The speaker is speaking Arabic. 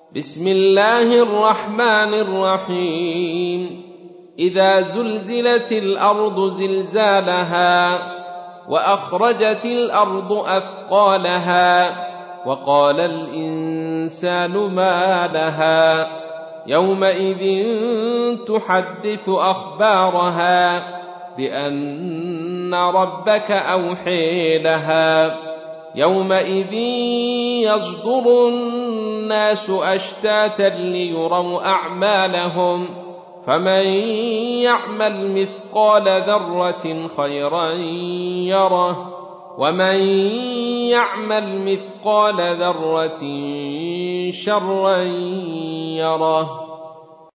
بسم الله الرحمن الرحيم إذا زلزلت الأرض زلزالها وأخرجت الأرض أثقالها وقال الإنسان ما لها يومئذ تحدث أخبارها بأن ربك أوحي لها يومئذ يصدر الناس أشتاتا ليروا أعمالهم فمن يعمل مثقال ذرة خيرا يره ومن يعمل مثقال ذرة شرا يره.